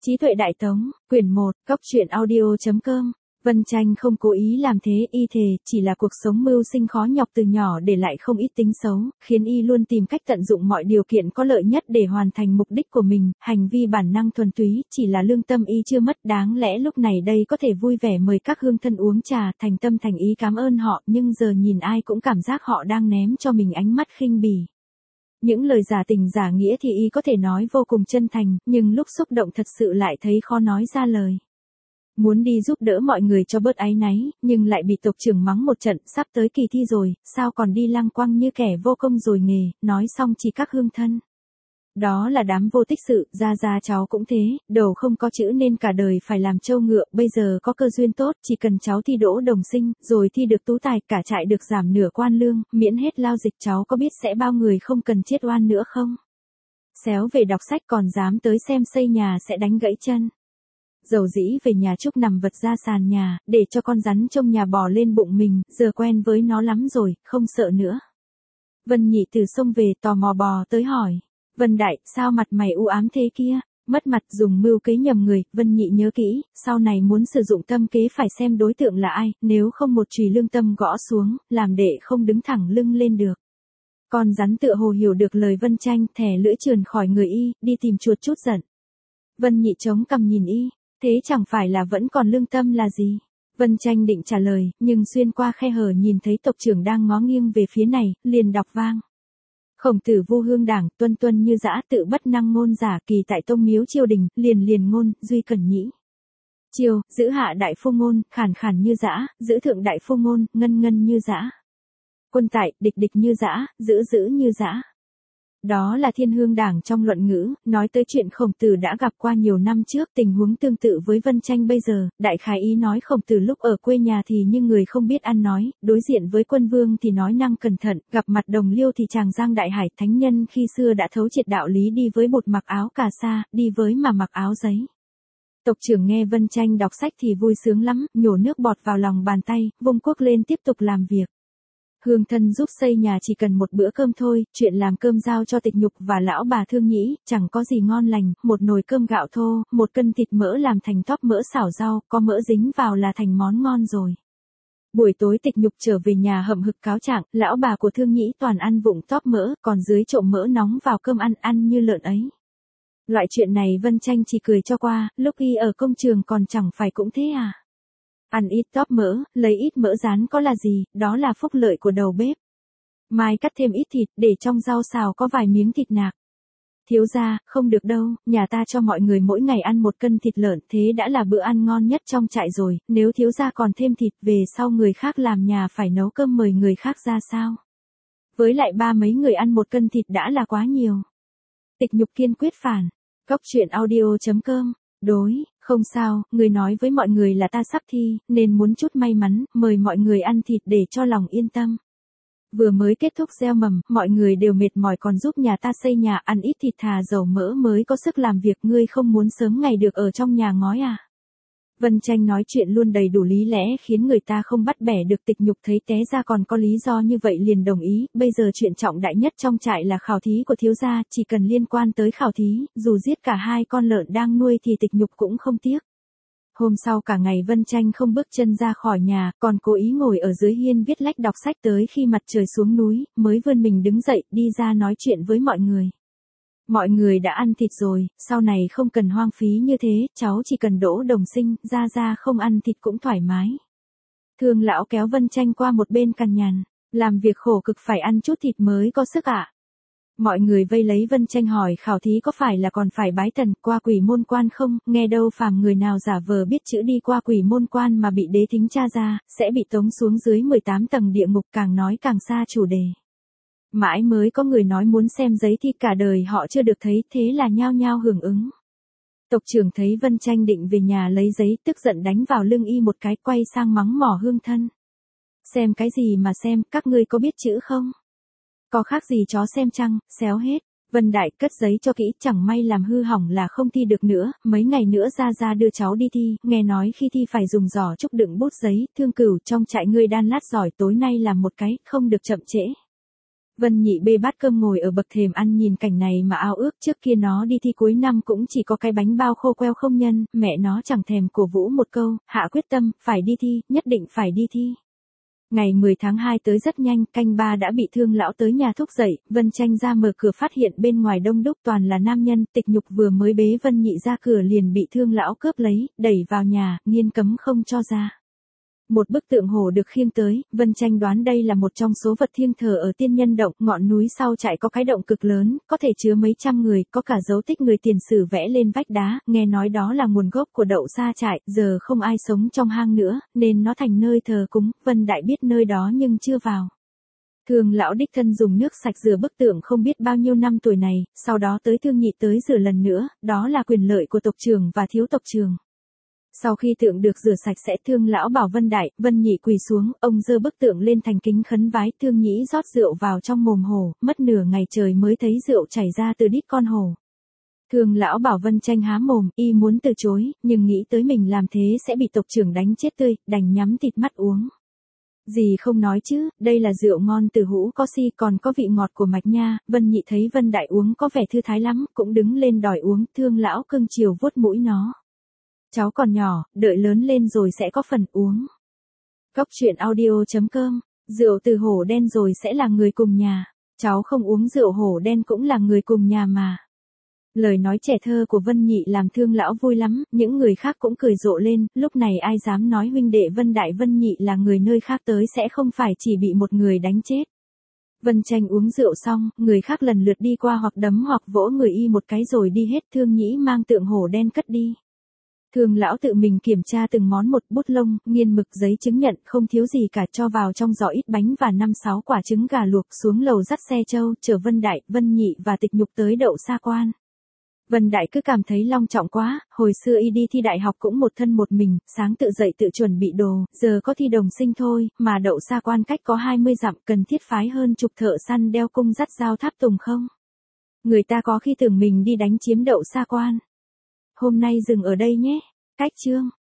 Trí tuệ đại tống, quyển 1, Cóc truyện audio.com. Vân Tranh không cố ý làm thế, y thề, chỉ là cuộc sống mưu sinh khó nhọc từ nhỏ để lại không ít tính xấu, khiến y luôn tìm cách tận dụng mọi điều kiện có lợi nhất để hoàn thành mục đích của mình, hành vi bản năng thuần túy, chỉ là lương tâm y chưa mất, đáng lẽ lúc này đây có thể vui vẻ mời các hương thân uống trà, thành tâm thành ý cảm ơn họ, nhưng giờ nhìn ai cũng cảm giác họ đang ném cho mình ánh mắt khinh bỉ. Những lời giả tình giả nghĩa thì y có thể nói vô cùng chân thành, nhưng lúc xúc động thật sự lại thấy khó nói ra lời. Muốn đi giúp đỡ mọi người cho bớt áy náy, nhưng lại bị tộc trưởng mắng một trận, sắp tới kỳ thi rồi, sao còn đi lăng quăng như kẻ vô công rồi nghề, nói xong chỉ các hương thân. Đó là đám vô tích sự, ra cháu cũng thế, đầu không có chữ nên cả đời phải làm trâu ngựa, bây giờ có cơ duyên tốt, chỉ cần cháu thi đỗ đồng sinh, rồi thi được tú tài, cả trại được giảm nửa quan lương, miễn hết lao dịch, cháu có biết sẽ bao người không cần chết oan nữa không? Xéo về đọc sách còn dám tới xem xây nhà sẽ đánh gãy chân. Dầu dĩ về nhà Trúc nằm vật ra sàn nhà, để cho con rắn trong nhà bò lên bụng mình, giờ quen với nó lắm rồi, không sợ nữa. Vân Nhị từ sông về tò mò bò tới hỏi. Vân Đại, sao mặt mày u ám thế kia? Mất mặt dùng mưu kế nhầm người, Vân Nhị nhớ kỹ, sau này muốn sử dụng tâm kế phải xem đối tượng là ai, nếu không một chùy lương tâm gõ xuống, làm đệ không đứng thẳng lưng lên được. Con rắn tựa hồ hiểu được lời Vân Tranh, thè lưỡi trườn khỏi người y, đi tìm chuột chút giận. Vân Nhị chống cằm nhìn y, thế chẳng phải là vẫn còn lương tâm là gì? Vân Tranh định trả lời, nhưng xuyên qua khe hở nhìn thấy tộc trưởng đang ngó nghiêng về phía này, liền đọc vang. Khổng Tử vu hương đảng, tuân tuân như dã, tự bất năng ngôn giả, kỳ tại tông miếu triều đình, liền ngôn, duy cần nhĩ. Triều, giữ hạ đại phu ngôn, khản như dã, giữ thượng đại phu ngôn, ngân như dã. Quân tại, địch như dã, giữ như dã. Đó là Thiên Hương Đảng trong luận ngữ, nói tới chuyện Khổng Tử đã gặp qua nhiều năm trước, tình huống tương tự với Vân Tranh bây giờ, đại khái ý nói Khổng Tử lúc ở quê nhà thì như người không biết ăn nói, đối diện với quân vương thì nói năng cẩn thận, gặp mặt đồng liêu thì tràng giang đại hải, thánh nhân khi xưa đã thấu triệt đạo lý đi với bột mặc áo cà sa, đi với mà mặc áo giấy. Tộc trưởng nghe Vân Tranh đọc sách thì vui sướng lắm, nhổ nước bọt vào lòng bàn tay, vung cuốc lên tiếp tục làm việc. Hương thân giúp xây nhà chỉ cần một bữa cơm thôi, chuyện làm cơm giao cho Tịch Nhục và lão bà Thương Nhĩ, chẳng có gì ngon lành, một nồi cơm gạo thô, một cân thịt mỡ làm thành tóp mỡ xào rau, có mỡ dính vào là thành món ngon rồi. Buổi tối Tịch Nhục trở về nhà hậm hực cáo trạng, lão bà của Thương Nhĩ toàn ăn vụng tóp mỡ, còn dưới trộn mỡ nóng vào cơm ăn như lợn ấy. Loại chuyện này Vân Tranh chỉ cười cho qua, lúc y ở công trường còn chẳng phải cũng thế à. Ăn ít tóp mỡ, lấy ít mỡ rán có là gì, đó là phúc lợi của đầu bếp. Mai cắt thêm ít thịt, để trong rau xào có vài miếng thịt nạc. Thiếu gia, không được đâu, nhà ta cho mọi người mỗi ngày ăn 1 cân thịt lợn, thế đã là bữa ăn ngon nhất trong trại rồi, nếu thiếu gia còn thêm thịt về sau người khác làm nhà phải nấu cơm mời người khác ra sao? Với lại ba mấy người ăn 1 cân thịt đã là quá nhiều. Tịch Nhục kiên quyết phản. Cóc truyện audio.com. Đối, không sao, người nói với mọi người là ta sắp thi, nên muốn chút may mắn, mời mọi người ăn thịt để cho lòng yên tâm. Vừa mới kết thúc gieo mầm, mọi người đều mệt mỏi còn giúp nhà ta xây nhà, ăn ít thịt thà dầu mỡ mới có sức làm việc, ngươi không muốn sớm ngày được ở trong nhà ngói à? Vân Tranh nói chuyện luôn đầy đủ lý lẽ khiến người ta không bắt bẻ được. Tịch Nhục thấy té ra còn có lý do như vậy liền đồng ý, bây giờ chuyện trọng đại nhất trong trại là khảo thí của thiếu gia, chỉ cần liên quan tới khảo thí, dù giết cả 2 con lợn đang nuôi thì Tịch Nhục cũng không tiếc. Hôm sau cả ngày Vân Tranh không bước chân ra khỏi nhà, còn cố ý ngồi ở dưới hiên viết lách đọc sách tới khi mặt trời xuống núi, mới vươn mình đứng dậy, đi ra nói chuyện với mọi người. Mọi người đã ăn thịt rồi, sau này không cần hoang phí như thế, cháu chỉ cần đỗ đồng sinh, ra không ăn thịt cũng thoải mái. Thương lão kéo Vân Tranh qua một bên cằn nhằn, làm việc khổ cực phải ăn chút thịt mới có sức ạ. Mọi người vây lấy Vân Tranh hỏi khảo thí có phải là còn phải bái tần qua quỷ môn quan không, nghe đâu phàm người nào giả vờ biết chữ đi qua quỷ môn quan mà bị đế thính tra ra, sẽ bị tống xuống dưới 18 tầng địa ngục, càng nói càng xa chủ đề. Mãi mới có người nói muốn xem giấy thi, cả đời họ chưa được thấy, thế là nhao nhao hưởng ứng. Tộc trưởng thấy Vân Tranh định về nhà lấy giấy, tức giận đánh vào lưng y một cái, quay sang mắng mỏ hương thân. Xem cái gì mà xem, các ngươi có biết chữ không? Có khác gì chó xem trăng, xéo hết. Vân Đại cất giấy cho kỹ, chẳng may làm hư hỏng là không thi được nữa, mấy ngày nữa ra đưa cháu đi thi, nghe nói khi thi phải dùng giỏ trúc đựng bút giấy, Thương Cửu trong trại ngươi đan lát giỏi tối nay làm một cái, không được chậm trễ. Vân Nhị bê bát cơm ngồi ở bậc thềm ăn nhìn cảnh này mà ao ước, trước kia nó đi thi cuối năm cũng chỉ có cái bánh bao khô queo không nhân, mẹ nó chẳng thèm cổ vũ một câu, hạ quyết tâm, phải đi thi, nhất định phải đi thi. Ngày 10 tháng 2 tới rất nhanh, canh 3 đã bị Thương lão tới nhà thúc dậy, Vân Tranh ra mở cửa phát hiện bên ngoài đông đúc toàn là nam nhân, Tịch Nhục vừa mới bế Vân Nhị ra cửa liền bị Thương lão cướp lấy, đẩy vào nhà, nghiêm cấm không cho ra. Một bức tượng hổ được khiêng tới, Vân Tranh đoán đây là một trong số vật thiêng thờ ở Tiên Nhân Động, ngọn núi sau trại có cái động cực lớn, có thể chứa mấy trăm người, có cả dấu tích người tiền sử vẽ lên vách đá, nghe nói đó là nguồn gốc của Đậu Sa trại, giờ không ai sống trong hang nữa, nên nó thành nơi thờ cúng, Vân Đại biết nơi đó nhưng chưa vào. Thương lão đích thân dùng nước sạch rửa bức tượng không biết bao nhiêu năm tuổi này, sau đó tới Thương Nhị tới rửa lần nữa, đó là quyền lợi của tộc trưởng và thiếu tộc trưởng. Sau khi tượng được rửa sạch sẽ, Thương lão bảo Vân Đại, Vân Nhị quỳ xuống, ông giơ bức tượng lên thành kính khấn vái, Thương Nhĩ rót rượu vào trong mồm hổ, mất nửa ngày trời mới thấy rượu chảy ra từ đít con hổ. Thương lão bảo Vân Tranh há mồm, y muốn từ chối, nhưng nghĩ tới mình làm thế sẽ bị tộc trưởng đánh chết tươi, đành nhắm thịt mắt uống. Gì không nói chứ, đây là rượu ngon từ hũ có si còn có vị ngọt của mạch nha, Vân Nhị thấy Vân Đại uống có vẻ thư thái lắm, cũng đứng lên đòi uống, Thương lão cưng chiều vuốt mũi nó. Cháu còn nhỏ, đợi lớn lên rồi sẽ có phần uống. Cóc truyện audio.com, rượu từ hổ đen rồi sẽ là người cùng nhà. Cháu không uống rượu hổ đen cũng là người cùng nhà mà. Lời nói trẻ thơ của Vân Nhị làm Thương lão vui lắm, những người khác cũng cười rộ lên, lúc này ai dám nói huynh đệ Vân Đại Vân Nhị là người nơi khác tới sẽ không phải chỉ bị một người đánh chết. Vân Tranh uống rượu xong, người khác lần lượt đi qua hoặc đấm hoặc vỗ người y một cái rồi đi hết, Thương Nhĩ mang tượng hổ đen cất đi. Thương lão tự mình kiểm tra từng món một, bút lông, nghiên mực, giấy chứng nhận, không thiếu gì cả, cho vào trong giỏ ít bánh và 5-6 quả trứng gà luộc, xuống lầu dắt xe trâu, chở Vân Đại, Vân Nhị và Tịch Nhục tới Đậu Sa Quan. Vân Đại cứ cảm thấy long trọng quá, hồi xưa y đi thi đại học cũng một thân một mình, sáng tự dậy tự chuẩn bị đồ, giờ có thi đồng sinh thôi, mà Đậu Sa Quan cách có 20 dặm, cần thiết phái hơn chục thợ săn đeo cung dắt dao tháp tùng không? Người ta có khi tưởng mình đi đánh chiếm Đậu Sa Quan. Hôm nay dừng ở đây nhé. Cách chương